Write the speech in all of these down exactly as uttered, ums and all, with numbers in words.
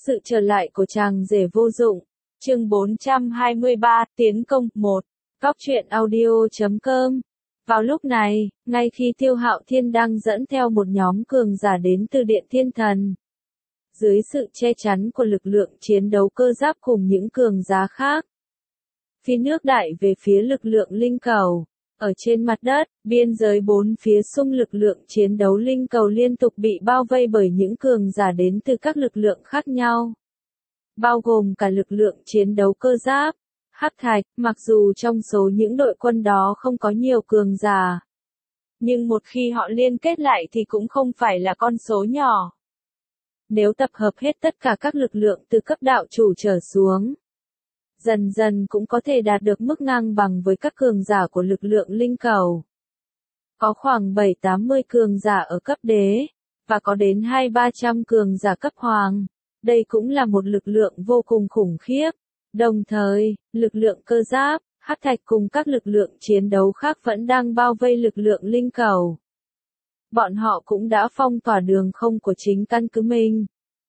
Sự trở lại của chàng rể vô dụng. Chương bốn trăm hai mươi ba, tiến công. một. Góc truyện audio chấm com. Vào lúc này, ngay khi Tiêu Hạo Thiên đang dẫn theo một nhóm cường giả đến từ Điện Thiên Thần, dưới sự che chắn của lực lượng chiến đấu cơ giáp cùng những cường giả khác, phi nước đại về phía lực lượng linh cầu. Ở trên mặt đất, biên giới bốn phía xung lực lượng chiến đấu linh cầu liên tục bị bao vây bởi những cường giả đến từ các lực lượng khác nhau, bao gồm cả lực lượng chiến đấu cơ giáp, hắc thạch. Mặc dù trong số những đội quân đó không có nhiều cường giả, nhưng một khi họ liên kết lại thì cũng không phải là con số nhỏ. Nếu tập hợp hết tất cả các lực lượng từ cấp đạo chủ trở xuống, dần dần cũng có thể đạt được mức ngang bằng với các cường giả của lực lượng linh cầu. Có khoảng bảy tám mươi cường giả ở cấp đế, và có đến hai ba trăm cường giả cấp hoàng. Đây cũng là một lực lượng vô cùng khủng khiếp. Đồng thời, lực lượng cơ giáp, hắc thạch cùng các lực lượng chiến đấu khác vẫn đang bao vây lực lượng linh cầu. Bọn họ cũng đã phong tỏa đường không của chính căn cứ mình.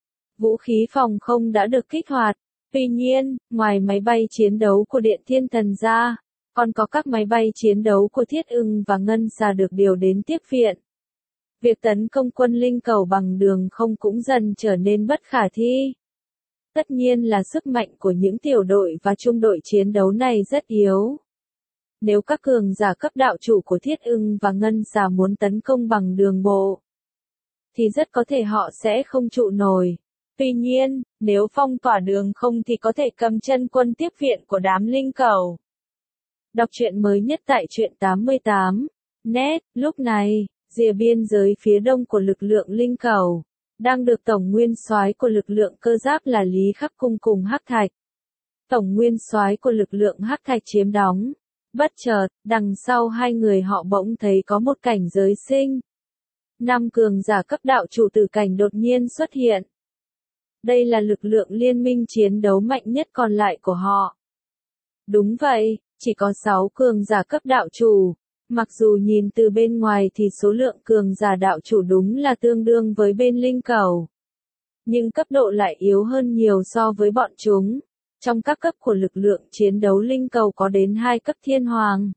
Vũ khí phòng không đã được kích hoạt. Tuy nhiên, ngoài máy bay chiến đấu của Điện Thiên Thần ra, còn có các máy bay chiến đấu của Thiết Ưng và Ngân Xà được điều đến tiếp viện. Việc tấn công quân linh cầu bằng đường không cũng dần trở nên bất khả thi. Tất nhiên là sức mạnh của những tiểu đội và trung đội chiến đấu này rất yếu. Nếu các cường giả cấp đạo chủ của Thiết Ưng và Ngân Xà muốn tấn công bằng đường bộ, thì rất có thể họ sẽ không trụ nổi. Tuy nhiên, nếu phong tỏa đường không thì có thể cầm chân quân tiếp viện của đám linh cầu. Đọc truyện mới nhất tại truyện tám mươi tám net. Lúc này, rìa biên giới phía đông của lực lượng linh cầu đang được tổng nguyên soái của lực lượng cơ giáp là Lý Khắc Cung cùng hắc thạch, tổng nguyên soái của lực lượng hắc thạch chiếm đóng. Bất chợt, đằng sau hai người họ bỗng thấy có một cảnh giới sinh. Năm cường giả cấp đạo chủ tử cảnh đột nhiên xuất hiện. Đây là lực lượng liên minh chiến đấu mạnh nhất còn lại của họ. Đúng vậy, chỉ có sáu cường giả cấp đạo chủ. Mặc dù nhìn từ bên ngoài thì số lượng cường giả đạo chủ đúng là tương đương với bên linh cầu, nhưng cấp độ lại yếu hơn nhiều so với bọn chúng. Trong các cấp của lực lượng chiến đấu linh cầu có đến hai cấp thiên hoàng,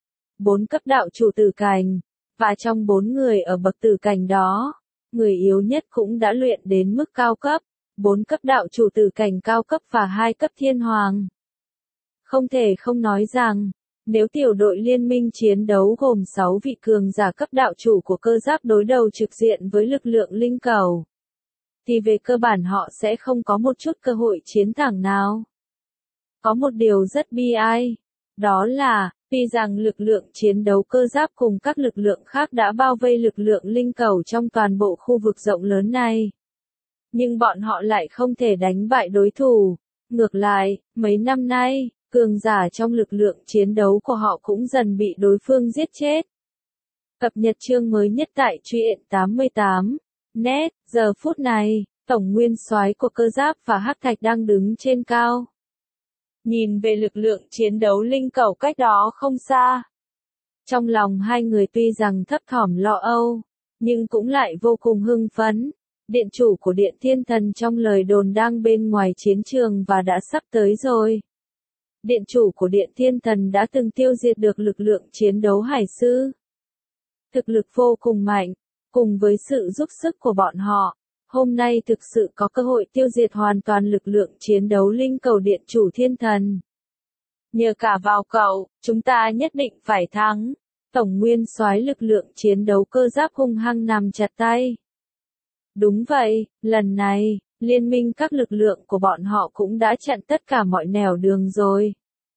bốn cấp đạo chủ tử cảnh, và trong bốn người ở bậc tử cảnh đó, người yếu nhất cũng đã luyện đến mức cao cấp, bốn cấp đạo chủ tử cảnh cao cấp và hai cấp thiên hoàng. Không thể không nói rằng, nếu tiểu đội liên minh chiến đấu gồm sáu vị cường giả cấp đạo chủ của cơ giáp đối đầu trực diện với lực lượng linh cầu, thì về cơ bản họ sẽ không có một chút cơ hội chiến thắng nào. Có một điều rất bi ai, đó là, tuy rằng lực lượng chiến đấu cơ giáp cùng các lực lượng khác đã bao vây lực lượng linh cầu trong toàn bộ khu vực rộng lớn này, nhưng bọn họ lại không thể đánh bại đối thủ. Ngược lại, mấy năm nay, cường giả trong lực lượng chiến đấu của họ cũng dần bị đối phương giết chết. Cập nhật chương mới nhất tại truyện tám mươi tám net. Giờ phút này, tổng nguyên soái của cơ giáp và hắc thạch đang đứng trên cao, nhìn về lực lượng chiến đấu linh cầu cách đó không xa. Trong lòng hai người tuy rằng thấp thỏm lo âu, nhưng cũng lại vô cùng hưng phấn. Điện chủ của Điện Thiên Thần trong lời đồn đang bên ngoài chiến trường và đã sắp tới rồi. Điện chủ của Điện Thiên Thần đã từng tiêu diệt được lực lượng chiến đấu hải sư. Thực lực vô cùng mạnh, cùng với sự giúp sức của bọn họ, hôm nay thực sự có cơ hội tiêu diệt hoàn toàn lực lượng chiến đấu linh cầu Điện chủ Thiên Thần. Nhờ cả vào cậu, chúng ta nhất định phải thắng. Tổng nguyên soái lực lượng chiến đấu cơ giáp hung hăng nằm chặt tay. Đúng vậy, lần này, liên minh các lực lượng của bọn họ cũng đã chặn tất cả mọi nẻo đường rồi.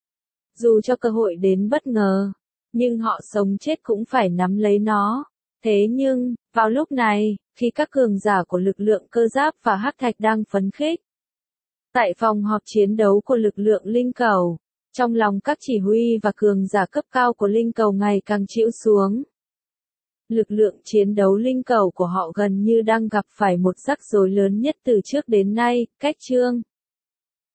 Dù cho cơ hội đến bất ngờ, nhưng họ sống chết cũng phải nắm lấy nó. Thế nhưng, vào lúc này, khi các cường giả của lực lượng cơ giáp và hắc thạch đang phấn khích, tại phòng họp chiến đấu của lực lượng linh cầu, trong lòng các chỉ huy và cường giả cấp cao của linh cầu ngày càng chịu xuống. Lực lượng chiến đấu linh cầu của họ gần như đang gặp phải một rắc rối lớn nhất từ trước đến nay. Cách chương